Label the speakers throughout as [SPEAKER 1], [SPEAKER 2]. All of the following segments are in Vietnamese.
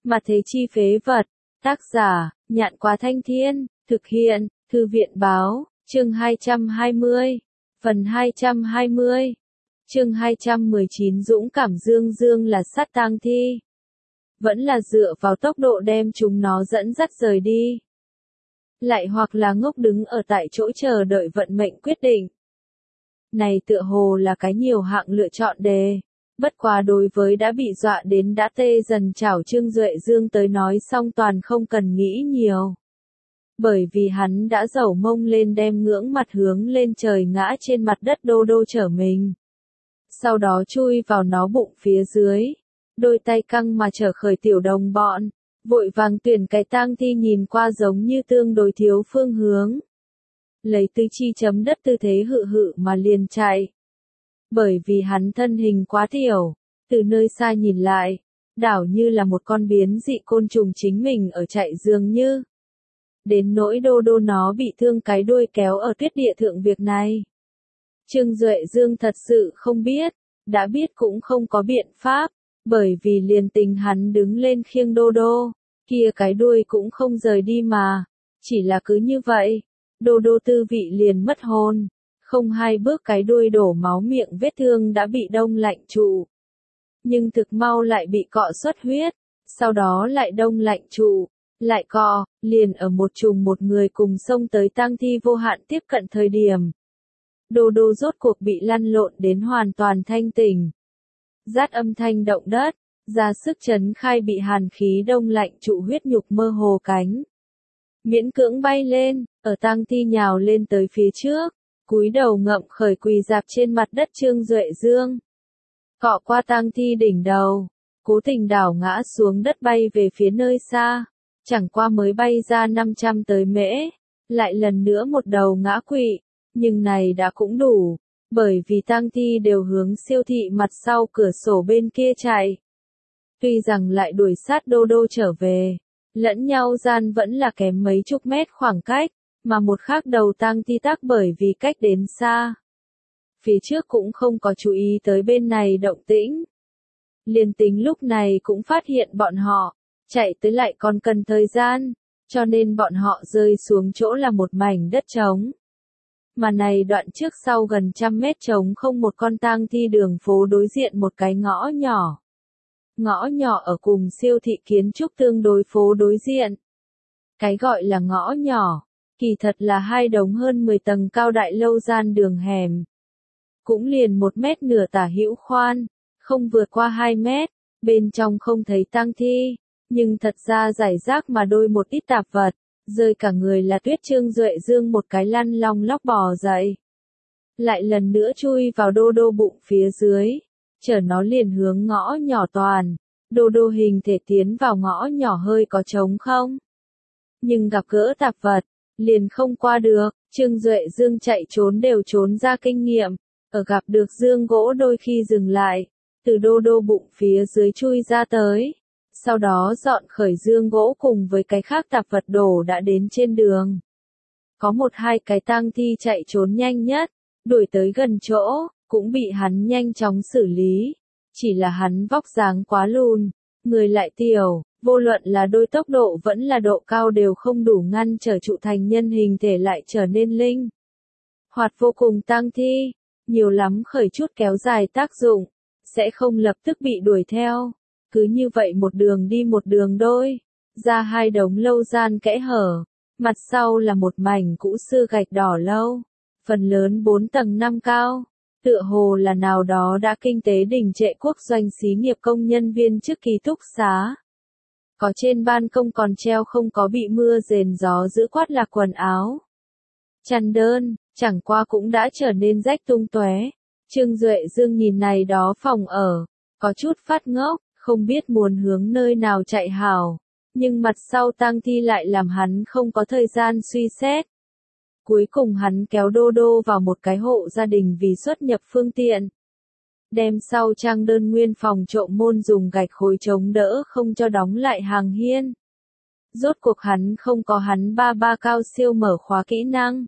[SPEAKER 1] Mà thế chi phế vật. Tác giả, Nhạn Quá Thanh Thiên, thực hiện, Thư viện báo, chương 220, phần 220, chương 219 dũng cảm Dương Dương là sát tang thi. Vẫn là dựa vào tốc độ đem chúng nó dẫn dắt rời đi. Lại hoặc là ngốc đứng ở tại chỗ chờ đợi vận mệnh quyết định. Này tựa hồ là cái nhiều hạng lựa chọn đề. Bất quá đối với đã bị dọa đến đã tê dần chảo Trương Duệ Dương tới nói xong toàn không cần nghĩ nhiều. Bởi vì hắn đã dẩu mông lên đem ngưỡng mặt hướng lên trời ngã trên mặt đất đô đô trở mình. Sau đó chui vào nó bụng phía dưới. Đôi tay căng mà trở khởi tiểu đồng bọn. Vội vàng tuyển cái tang thi nhìn qua giống như tương đối thiếu phương hướng. Lấy tứ chi chấm đất tư thế hự hự mà liền chạy. Bởi vì hắn thân hình quá tiểu, từ nơi xa nhìn lại, đảo như là một con biến dị côn trùng chính mình ở chạy dường như. Đến nỗi đô đô nó bị thương cái đuôi kéo ở tuyết địa thượng việc này. Trương Duệ Dương thật sự không biết, đã biết cũng không có biện pháp, bởi vì liền tình hắn đứng lên khiêng đô đô, kia cái đuôi cũng không rời đi mà, chỉ là cứ như vậy, đô đô tư vị liền mất hồn. Không hai bước cái đuôi đổ máu miệng vết thương đã bị đông lạnh trụ. Nhưng thực mau lại bị cọ xuất huyết, sau đó lại đông lạnh trụ, lại cọ, liền ở một trùng một người cùng xông tới tang thi vô hạn tiếp cận thời điểm. Đô đô rốt cuộc bị lăn lộn đến hoàn toàn thanh tỉnh. Rát âm thanh động đất, ra sức chấn khai bị hàn khí đông lạnh trụ huyết nhục mơ hồ cánh. Miễn cưỡng bay lên, ở tang thi nhào lên tới phía trước. Cúi đầu ngậm khởi quỳ dạp trên mặt đất Trương Duệ Dương. Cọ qua tang thi đỉnh đầu, cố tình đảo ngã xuống đất bay về phía nơi xa, chẳng qua mới bay ra 500 tới mễ, lại lần nữa một đầu ngã quỵ, nhưng này đã cũng đủ, bởi vì tang thi đều hướng siêu thị mặt sau cửa sổ bên kia chạy. Tuy rằng lại đuổi sát đô đô trở về, lẫn nhau gian vẫn là kém mấy chục mét khoảng cách. Mà một khác đầu tang thi tác bởi vì cách đến xa. Phía trước cũng không có chú ý tới bên này động tĩnh. Liền tính lúc này cũng phát hiện bọn họ, chạy tới lại còn cần thời gian, cho nên bọn họ rơi xuống chỗ là một mảnh đất trống. Mà này đoạn trước sau gần 100 mét trống không một con tang thi đường phố đối diện một cái ngõ nhỏ. Ngõ nhỏ ở cùng siêu thị kiến trúc tương đối phố đối diện. Cái gọi là ngõ nhỏ. Kỳ thật là hai đống hơn 10 tầng cao đại lâu gian đường hẻm. Cũng liền 1 mét nửa tả hữu khoan, không vượt qua 2 mét, bên trong không thấy tang thi, nhưng thật ra giải rác mà đôi một ít tạp vật, rơi cả người là tuyết Trương Duệ Dương một cái lăn long lóc bò dậy. Lại lần nữa chui vào đô đô bụng phía dưới, chở nó liền hướng ngõ nhỏ toàn, đô đô hình thể tiến vào ngõ nhỏ hơi có trống không. Nhưng gặp gỡ tạp vật, liền không qua được, Trương Duệ Dương chạy trốn đều trốn ra kinh nghiệm, ở gặp được dương gỗ đôi khi dừng lại, từ đô đô bụng phía dưới chui ra tới, sau đó dọn khởi dương gỗ cùng với cái khác tạp vật đổ đã đến trên đường. Có 1-2 cái tang thi chạy trốn nhanh nhất, đuổi tới gần chỗ, cũng bị hắn nhanh chóng xử lý, chỉ là hắn vóc dáng quá lùn, người lại tiểu. Vô luận là đôi tốc độ vẫn là độ cao đều không đủ ngăn trở trụ thành nhân hình thể lại trở nên linh hoạt vô cùng tang thi, nhiều lắm khởi chút kéo dài tác dụng, sẽ không lập tức bị đuổi theo. Cứ như vậy một đường đi một đường đôi, ra hai đống lâu gian kẽ hở, mặt sau là một mảnh cũ xưa gạch đỏ lâu, phần lớn 4 tầng 5 cao, tựa hồ là nào đó đã kinh tế đình trệ quốc doanh xí nghiệp công nhân viên trước ký túc xá. Có trên ban công còn treo không có bị mưa rền gió giữ quát là quần áo. Chăn đơn, chẳng qua cũng đã trở nên rách tung tóe. Trương Duệ Dương nhìn này đó phòng ở, có chút phát ngốc, không biết muốn hướng nơi nào chạy hảo. Nhưng mặt sau tang thi lại làm hắn không có thời gian suy xét. Cuối cùng hắn kéo đô đô vào một cái hộ gia đình vì xuất nhập phương tiện. Đem sau trang đơn nguyên phòng trộm môn dùng gạch khối chống đỡ không cho đóng lại hàng hiên. Rốt cuộc hắn không có hắn ba cao siêu mở khóa kỹ năng.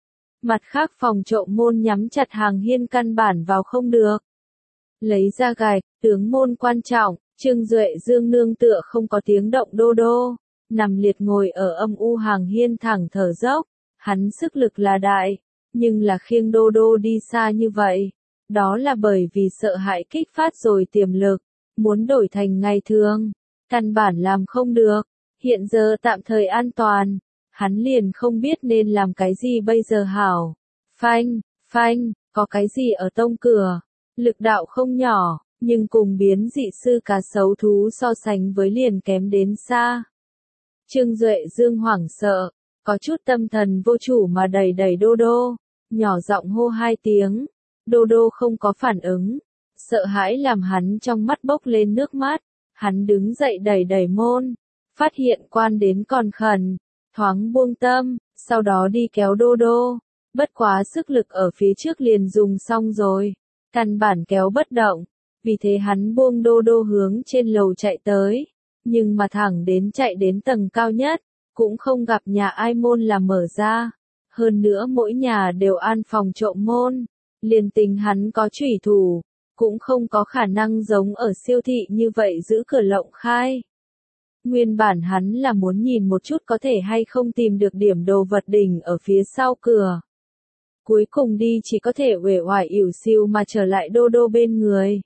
[SPEAKER 1] Mặt khác phòng trộm môn nhắm chặt hàng hiên căn bản vào không được. Lấy ra gạch, tướng môn quan trọng, Trương Duệ Dương nương tựa không có tiếng động đô đô, nằm liệt ngồi ở âm u hàng hiên thẳng thở dốc, hắn sức lực là đại, nhưng là khiêng đô đô đi xa như vậy, đó là bởi vì sợ hãi kích phát rồi tiềm lực, muốn đổi thành ngày thường, căn bản làm không được, hiện giờ tạm thời an toàn, hắn liền không biết nên làm cái gì bây giờ hảo. Phanh, phanh, có cái gì ở tông cửa, lực đạo không nhỏ, nhưng cùng biến dị sư cá sấu thú so sánh với liền kém đến xa. Trương Duệ Dương hoảng sợ, có chút tâm thần vô chủ mà đẩy đẩy đô đô, nhỏ giọng hô 2 tiếng, đô đô không có phản ứng, sợ hãi làm hắn trong mắt bốc lên nước mắt, hắn đứng dậy đẩy đẩy môn, phát hiện quan đến còn khẩn, thoáng buông tâm, sau đó đi kéo đô đô, bất quá sức lực ở phía trước liền dùng xong rồi, căn bản kéo bất động, vì thế hắn buông đô đô hướng trên lầu chạy tới, nhưng mà thẳng đến chạy đến tầng cao nhất, cũng không gặp nhà ai môn là mở ra, hơn nữa mỗi nhà đều an phòng trộm môn, liền tính hắn có chủy thủ, cũng không có khả năng giống ở siêu thị như vậy giữ cửa lộng khai. Nguyên bản hắn là muốn nhìn một chút có thể hay không tìm được điểm đồ vật đỉnh ở phía sau cửa. Cuối cùng đi chỉ có thể uể oải ỉu xìu mà trở lại đô đô bên người.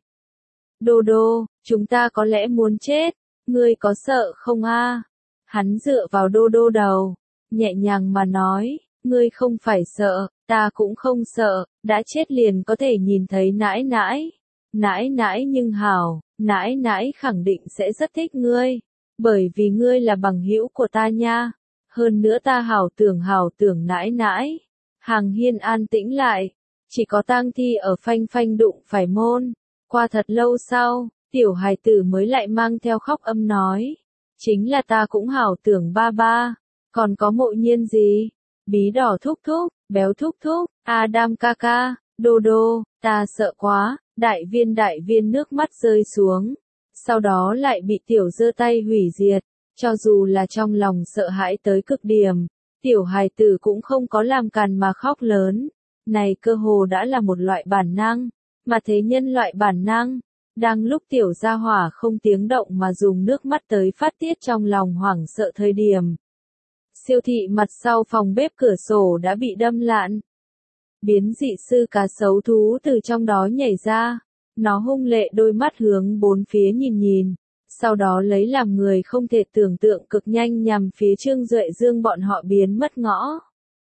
[SPEAKER 1] Đô đô, chúng ta có lẽ muốn chết, ngươi có sợ không a? Hắn dựa vào đô đô đầu, nhẹ nhàng mà nói, ngươi không phải sợ, ta cũng không sợ, đã chết liền có thể nhìn thấy nãi nãi. Nãi nãi nhưng hảo, nãi nãi khẳng định sẽ rất thích ngươi, bởi vì ngươi là bằng hữu của ta nha. Hơn nữa ta hảo tưởng nãi nãi. Hàng hiên an tĩnh lại, chỉ có tang thi ở phanh phanh đụng phải môn. Qua thật lâu sau, tiểu hài tử mới lại mang theo khóc âm nói. Chính là ta cũng hảo tưởng ba ba, còn có Mộ Nhiên gì? Bí đỏ thúc thúc, béo thúc thúc, Adam ca ca, đô đô, ta sợ quá, đại viên nước mắt rơi xuống. Sau đó lại bị tiểu giơ tay hủy diệt, cho dù là trong lòng sợ hãi tới cực điểm, tiểu hài tử cũng không có làm càn mà khóc lớn. Này cơ hồ đã là một loại bản năng, mà thế nhân loại bản năng. Đang lúc tiểu gia hỏa không tiếng động mà dùng nước mắt tới phát tiết trong lòng hoảng sợ thời điểm. Siêu thị mặt sau phòng bếp cửa sổ đã bị đâm lạn. Biến dị sư cá sấu thú từ trong đó nhảy ra, nó hung lệ đôi mắt hướng bốn phía nhìn, sau đó lấy làm người không thể tưởng tượng cực nhanh nhằm phía Trương Duệ Dương bọn họ biến mất ngõ.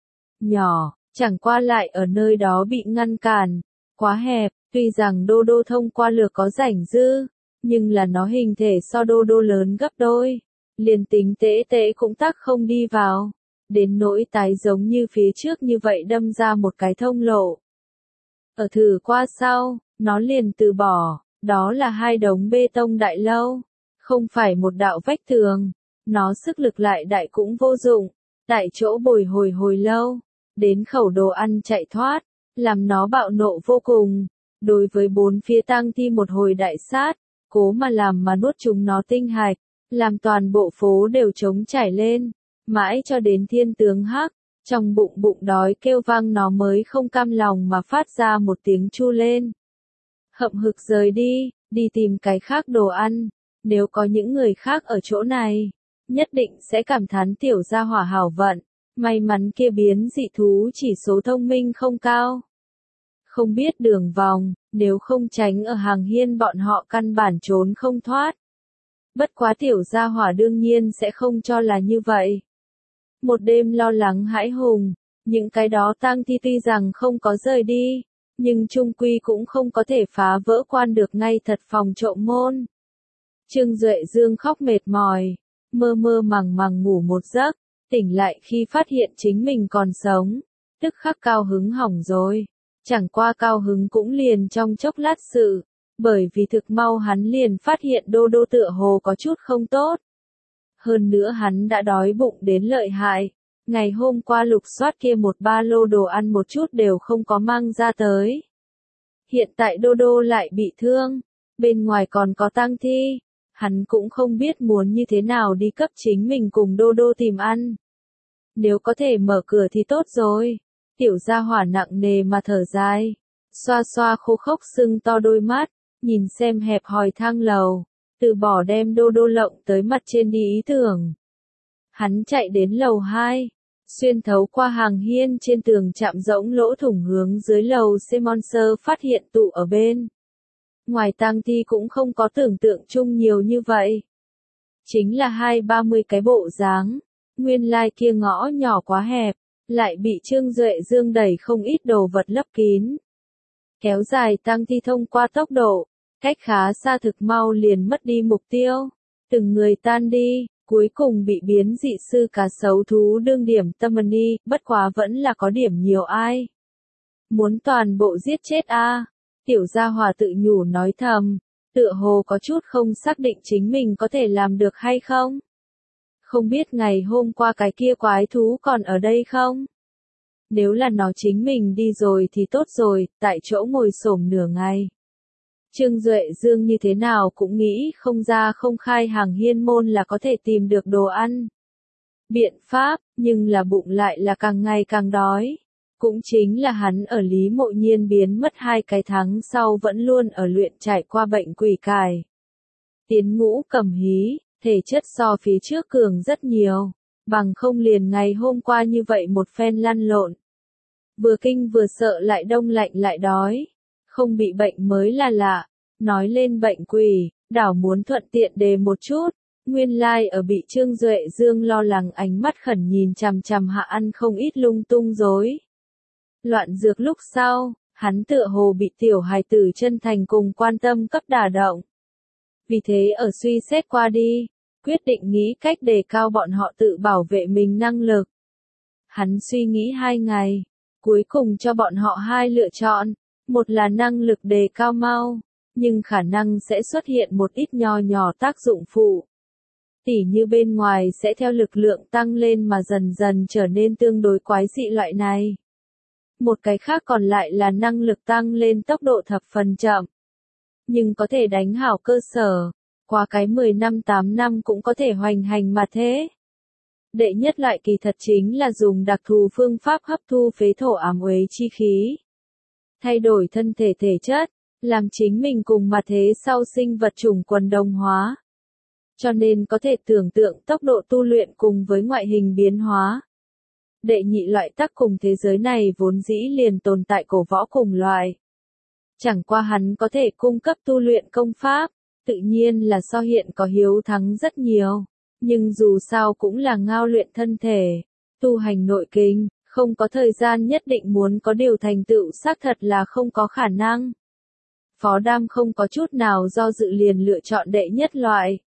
[SPEAKER 1] Nhỏ, chẳng qua lại ở nơi đó bị ngăn cản, quá hẹp, tuy rằng đô đô thông qua lược có rảnh dư, nhưng là nó hình thể so đô đô lớn gấp đôi, liền tính tễ cũng tắc không đi vào, đến nỗi tái giống như phía trước như vậy đâm ra một cái thông lộ. Ở thử qua sau, nó liền từ bỏ, đó là 2 đống bê tông đại lâu, không phải một đạo vách tường, nó sức lực lại đại cũng vô dụng, tại chỗ bồi hồi lâu, đến khẩu đồ ăn chạy thoát, làm nó bạo nộ vô cùng, đối với 4 phía tang thi một hồi đại sát, cố mà làm mà nuốt chúng nó tinh hạch, làm toàn bộ phố đều trống trải lên, mãi cho đến thiên tướng hắc, trong bụng đói kêu vang nó mới không cam lòng mà phát ra một tiếng chu lên. Hậm hực rời đi tìm cái khác đồ ăn, nếu có những người khác ở chỗ này, nhất định sẽ cảm thán tiểu gia hỏa hảo vận, may mắn kia biến dị thú chỉ số thông minh không cao. Không biết đường vòng, nếu không tránh ở hàng hiên bọn họ căn bản trốn không thoát. Bất quá tiểu gia hỏa đương nhiên sẽ không cho là như vậy. Một đêm lo lắng hãi hùng, những cái đó tang thi tuy rằng không có rời đi, nhưng chung quy cũng không có thể phá vỡ quan được ngay thật phòng trộm môn. Trương Duệ Dương khóc mệt mỏi, mơ màng ngủ một giấc, tỉnh lại khi phát hiện chính mình còn sống, tức khắc cao hứng hỏng rồi. Chẳng qua cao hứng cũng liền trong chốc lát sự, bởi vì thực mau hắn liền phát hiện đô đô tựa hồ có chút không tốt. Hơn nữa hắn đã đói bụng đến lợi hại, ngày hôm qua lục soát kia một ba lô đồ ăn một chút đều không có mang ra tới. Hiện tại đô đô lại bị thương, bên ngoài còn có tang thi, hắn cũng không biết muốn như thế nào đi cấp chính mình cùng đô đô tìm ăn. Nếu có thể mở cửa thì tốt rồi. Tiểu gia hỏa nặng nề mà thở dài, xoa khô khốc sưng to đôi mắt, nhìn xem hẹp hòi thang lầu, từ bỏ đem đô đô lộng tới mặt trên đi ý tưởng. Hắn chạy đến lầu 2, xuyên thấu qua hàng hiên trên tường chạm rỗng lỗ thủng hướng dưới lầu Simonser phát hiện tụ ở bên. Ngoài tang thi cũng không có tưởng tượng chung nhiều như vậy. Chính là 20-30 cái bộ dáng, nguyên lai kia ngõ nhỏ quá hẹp, lại bị Trương Duệ Dương đẩy không ít đồ vật lấp kín. Kéo dài tang thi thông qua tốc độ, cách khá xa thực mau liền mất đi mục tiêu, từng người tan đi, cuối cùng bị biến dị sư cá sấu thú đương điểm tâm ni, bất quá vẫn là có điểm nhiều ai. Muốn toàn bộ giết chết a. Tiểu gia hòa tự nhủ nói thầm, tựa hồ có chút không xác định chính mình có thể làm được hay không. Không biết ngày hôm qua cái kia quái thú còn ở đây không? Nếu là nó chính mình đi rồi thì tốt rồi, tại chỗ ngồi xổm nửa ngày. Trương Duệ Dương như thế nào cũng nghĩ không ra không khai hàng hiên môn là có thể tìm được đồ ăn. Biện pháp, nhưng là bụng lại là càng ngày càng đói. Cũng chính là hắn ở Lý Mộ Nhiên biến mất 2 cái tháng sau vẫn luôn ở luyện trải qua bệnh quỷ cài. Tiến ngũ cầm hí, thể chất so phía trước cường rất nhiều, bằng không liền ngày hôm qua như vậy một phen lăn lộn. Vừa kinh vừa sợ lại đông lạnh lại đói, không bị bệnh mới là lạ. Nói lên bệnh quỷ, đảo muốn thuận tiện đề một chút, nguyên lai ở bị Trương Duệ Dương lo lắng ánh mắt khẩn nhìn chằm chằm hạ ăn không ít lung tung rối. Loạn dược lúc sau, hắn tựa hồ bị tiểu hài tử chân thành cùng quan tâm cấp đả động. Vì thế ở suy xét qua đi, quyết định nghĩ cách đề cao bọn họ tự bảo vệ mình năng lực. Hắn suy nghĩ 2 ngày, cuối cùng cho bọn họ 2 lựa chọn, một là năng lực đề cao mau, nhưng khả năng sẽ xuất hiện một ít nho nhỏ tác dụng phụ. Tỉ như bên ngoài sẽ theo lực lượng tăng lên mà dần dần trở nên tương đối quái dị loại này. Một cái khác còn lại là năng lực tăng lên tốc độ thập phần chậm. Nhưng có thể đánh hảo cơ sở, qua cái 10 năm 8 năm cũng có thể hoành hành mà thế. Đệ nhất loại kỳ thật chính là dùng đặc thù phương pháp hấp thu phế thổ ám uế chi khí. Thay đổi thân thể thể chất, làm chính mình cùng mà thế sau sinh vật chủng quần đồng hóa. Cho nên có thể tưởng tượng tốc độ tu luyện cùng với ngoại hình biến hóa. Đệ nhị loại tắc cùng thế giới này vốn dĩ liền tồn tại cổ võ cùng loại. Chẳng qua hắn có thể cung cấp tu luyện công pháp, tự nhiên là so hiện có hiếu thắng rất nhiều. Nhưng dù sao cũng là ngao luyện thân thể, tu hành nội kinh, không có thời gian nhất định muốn có điều thành tựu xác thật là không có khả năng. Phó Đam không có chút nào do dự liền lựa chọn đệ nhất loại.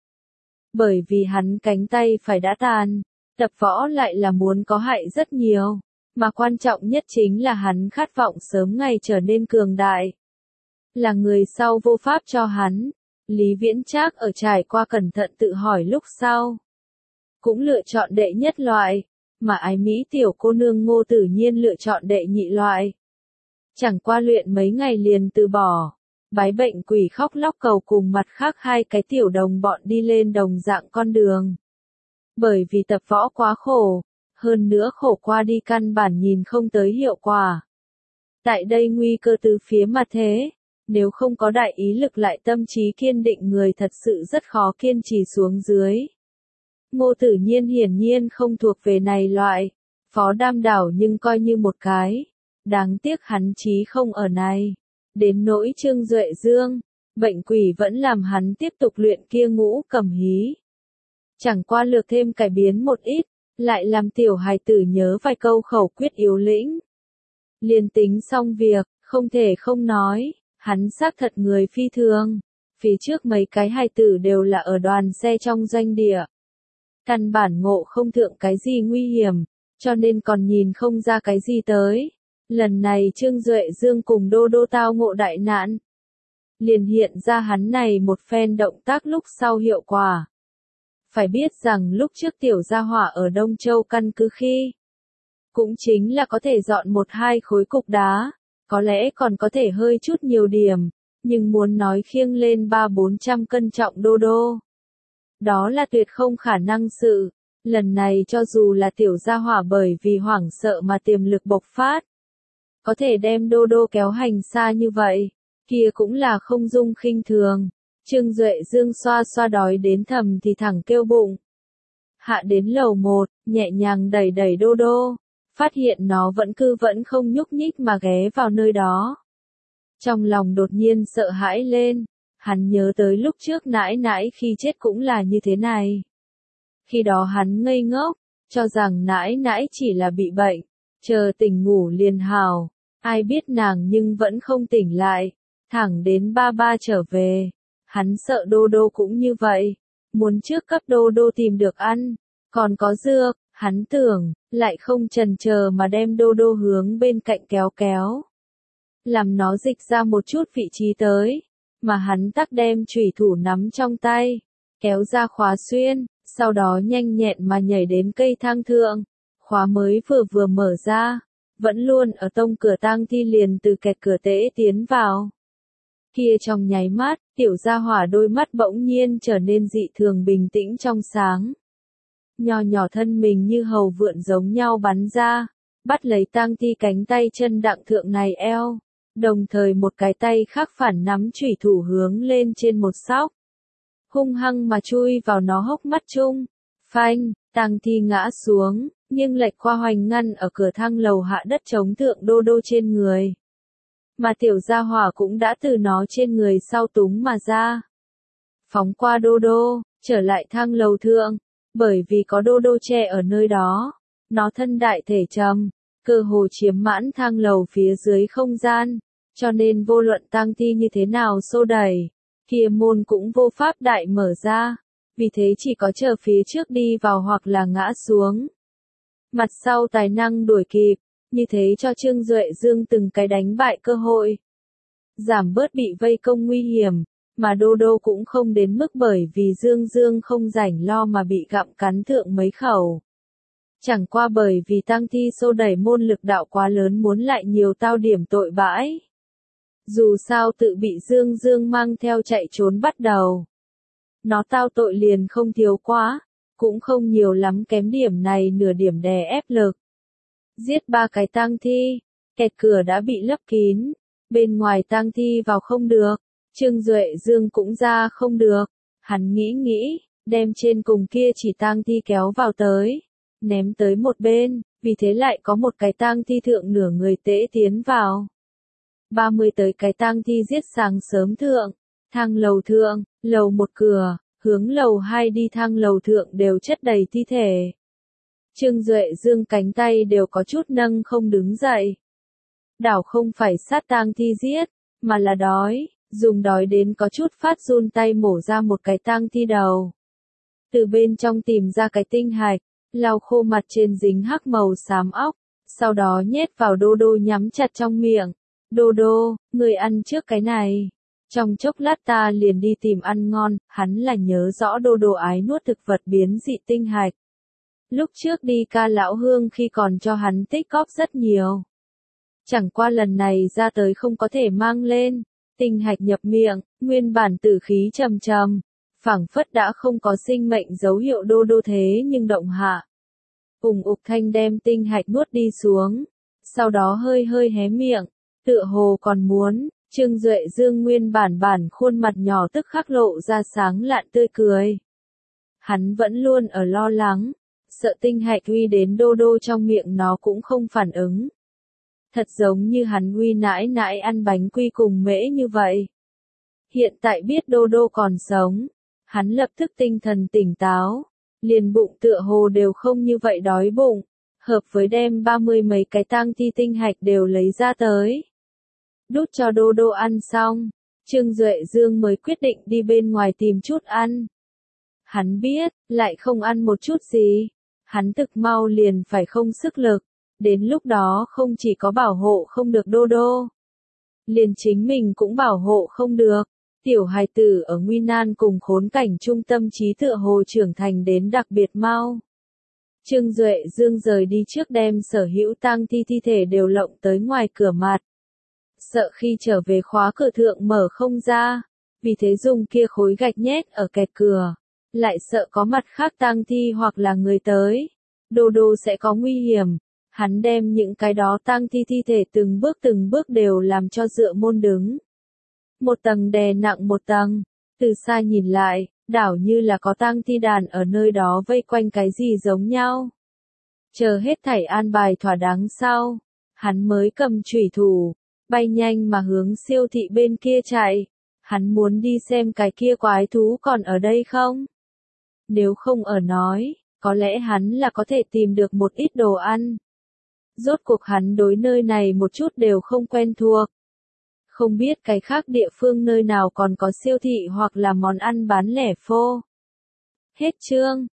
[SPEAKER 1] Bởi vì hắn cánh tay phải đã tàn, tập võ lại là muốn có hại rất nhiều, mà quan trọng nhất chính là hắn khát vọng sớm ngày trở nên cường đại. Là người sau vô pháp cho hắn, Lý Viễn Trác ở trải qua cẩn thận tự hỏi lúc sau. Cũng lựa chọn đệ nhất loại, mà ái Mỹ tiểu cô nương Ngô Tử Nhiên lựa chọn đệ nhị loại. Chẳng qua luyện mấy ngày liền từ bỏ. Bái bệnh quỷ khóc lóc cầu cùng mặt khác 2 cái tiểu đồng bọn đi lên đồng dạng con đường. Bởi vì tập võ quá khổ, hơn nữa khổ qua đi căn bản nhìn không tới hiệu quả. Tại đây nguy cơ từ phía mà thế, nếu không có đại ý lực lại tâm trí kiên định người thật sự rất khó kiên trì xuống dưới. Ngô Tử Nhiên hiển nhiên không thuộc về này loại, Phó Đam đảo nhưng coi như một cái. Đáng tiếc hắn chí không ở này. Đến nỗi Trương Duệ Dương, bệnh quỷ vẫn làm hắn tiếp tục luyện kia ngũ cầm hí. Chẳng qua lược thêm cải biến một ít, lại làm tiểu hài tử nhớ vài câu khẩu quyết yếu lĩnh. Liên tính xong việc, không thể không nói, hắn xác thật người phi thường. Phía trước mấy cái hài tử đều là ở đoàn xe trong doanh địa. Căn bản ngộ không thượng cái gì nguy hiểm, cho nên còn nhìn không ra cái gì tới. Lần này Trương Duệ Dương cùng Đô Đô tao ngộ đại nạn. Liền hiện ra hắn này một phen động tác lúc sau hiệu quả. Phải biết rằng lúc trước tiểu gia hỏa ở Đông Châu căn cứ khi, cũng chính là có thể dọn 1-2 khối cục đá, có lẽ còn có thể hơi chút nhiều điểm, nhưng muốn nói khiêng lên 300-400 cân trọng Đô Đô. Đó là tuyệt không khả năng sự. Lần này cho dù là tiểu gia hỏa bởi vì hoảng sợ mà tiềm lực bộc phát, có thể đem Đô Đô kéo hành xa như vậy, kia cũng là không dung khinh thường. Trương Duệ Dương xoa xoa đói đến thầm thì thẳng kêu bụng. Hạ đến lầu 1, nhẹ nhàng đẩy đẩy đô đô, phát hiện nó vẫn không nhúc nhích mà ghé vào nơi đó. Trong lòng đột nhiên sợ hãi lên, hắn nhớ tới lúc trước nãi nãi khi chết cũng là như thế này. Khi đó hắn ngây ngốc, cho rằng nãi nãi chỉ là bị bệnh, chờ tỉnh ngủ liền hào, ai biết nàng nhưng vẫn không tỉnh lại, thẳng đến ba ba trở về. Hắn sợ đô đô cũng như vậy, muốn trước cấp đô đô tìm được ăn, còn có dược, hắn tưởng, lại không chần chờ mà đem đô đô hướng bên cạnh kéo kéo. Làm nó dịch ra một chút vị trí tới, mà hắn tắc đem chủy thủ nắm trong tay, kéo ra khóa xuyên, sau đó nhanh nhẹn mà nhảy đến cây thang thượng, khóa mới vừa mở ra, vẫn luôn ở tông cửa tang thi liền từ kẹt cửa tễ tiến vào. Kia trong nháy mắt, tiểu gia hỏa đôi mắt bỗng nhiên trở nên dị thường bình tĩnh trong sáng. Nho nhỏ thân mình như hầu vượn giống nhau bắn ra, bắt lấy tang thi cánh tay chân đặng thượng này eo, đồng thời một cái tay khác phản nắm chủy thủ hướng lên trên một sóc. Hung hăng mà chui vào nó hốc mắt chung. Phanh, tang thi ngã xuống, nhưng lệch qua hoành ngăn ở cửa thang lầu hạ đất chống thượng đô đô trên người. Mà tiểu gia hỏa cũng đã từ nó trên người sau túng mà ra. Phóng qua đô đô, trở lại thang lầu thượng, bởi vì có đô đô che ở nơi đó, nó thân đại thể trầm, cơ hồ chiếm mãn thang lầu phía dưới không gian, cho nên vô luận tang thi như thế nào xô đẩy, kia môn cũng vô pháp đại mở ra, vì thế chỉ có chờ phía trước đi vào hoặc là ngã xuống. Mặt sau tài năng đuổi kịp, như thế cho Trương Duệ Dương từng cái đánh bại cơ hội. Giảm bớt bị vây công nguy hiểm, mà đô đô cũng không đến mức bởi vì Dương không rảnh lo mà bị gặm cắn thượng mấy khẩu. Chẳng qua bởi vì tang thi xô đẩy môn lực đạo quá lớn muốn lại nhiều tao điểm tội bãi. Dù sao tự bị Dương mang theo chạy trốn bắt đầu. Nó tao tội liền không thiếu quá, cũng không nhiều lắm kém điểm này nửa điểm đè ép lực. Giết 3 cái tang thi, kẹt cửa đã bị lấp kín, bên ngoài tang thi vào không được, Trương Duệ Dương cũng ra không được, hắn nghĩ, đem trên cùng kia chỉ tang thi kéo vào tới, ném tới một bên, vì thế lại có một cái tang thi thượng nửa người tễ tiến vào. 30 tới cái tang thi giết sáng sớm thượng, thang lầu thượng, lầu 1 cửa, hướng lầu 2 đi thang lầu thượng đều chất đầy thi thể. Trương Duệ Dương cánh tay đều có chút nâng không đứng dậy. Đảo không phải sát tang thi giết, mà là đói, dùng đói đến có chút phát run tay mổ ra một cái tang thi đầu. Từ bên trong tìm ra cái tinh hạch, lau khô mặt trên dính hắc màu xám óc, sau đó nhét vào đô đô nhắm chặt trong miệng. Đô đô, người ăn trước cái này. Trong chốc lát ta liền đi tìm ăn ngon, hắn là nhớ rõ đô đô ái nuốt thực vật biến dị tinh hạch. Lúc trước đi ca lão hương khi còn cho hắn tích góp rất nhiều. Chẳng qua lần này ra tới không có thể mang lên, tinh hạch nhập miệng, nguyên bản tử khí trầm trầm, phảng phất đã không có sinh mệnh dấu hiệu đô đô thế nhưng động hạ. Ùng ục thanh đem tinh hạch nuốt đi xuống, sau đó hơi hé miệng, tựa hồ còn muốn, Trương Duệ Dương nguyên bản khuôn mặt nhỏ tức khắc lộ ra sáng lạn tươi cười. Hắn vẫn luôn ở lo lắng, sợ tinh hạch uy đến đô đô trong miệng nó cũng không phản ứng. Thật giống như hắn uy nãi nãi ăn bánh quy cùng mễ như vậy. Hiện tại biết đô đô còn sống, hắn lập tức tinh thần tỉnh táo, liền bụng tựa hồ đều không như vậy đói bụng, hợp với đem 30 mấy cái tang thi tinh hạch đều lấy ra tới. Đút cho đô đô ăn xong, Trương Duệ Dương mới quyết định đi bên ngoài tìm chút ăn. Hắn biết, lại không ăn một chút gì, hắn thực mau liền phải không sức lực, đến lúc đó không chỉ có bảo hộ không được đô đô, liền chính mình cũng bảo hộ không được. Tiểu hài tử ở nguy nan cùng khốn cảnh trung tâm trí tựa hồ trưởng thành đến đặc biệt mau. Trương Duệ Dương rời đi trước đem sở hữu tang thi thi thể đều lộng tới ngoài cửa mặt. Sợ khi trở về khóa cửa thượng mở không ra, vì thế dùng kia khối gạch nhét ở kẹt cửa, lại sợ có mặt khác tang thi hoặc là người tới, đô đô sẽ có nguy hiểm. Hắn đem những cái đó tang thi thi thể từng bước đều làm cho dựa môn đứng. Một tầng đè nặng một tầng, Từ xa nhìn lại, đảo như là có tang thi đàn ở nơi đó vây quanh cái gì giống nhau. Chờ hết thảy an bài thỏa đáng sau, hắn mới cầm chủy thủ, bay nhanh mà hướng siêu thị bên kia chạy. Hắn muốn đi xem cái kia quái thú còn ở đây không? Nếu không ở nói, có lẽ hắn là có thể tìm được một ít đồ ăn. Rốt cuộc hắn đối nơi này một chút đều không quen thuộc. Không biết cái khác địa phương nơi nào còn có siêu thị hoặc là món ăn bán lẻ phô. Hết chương.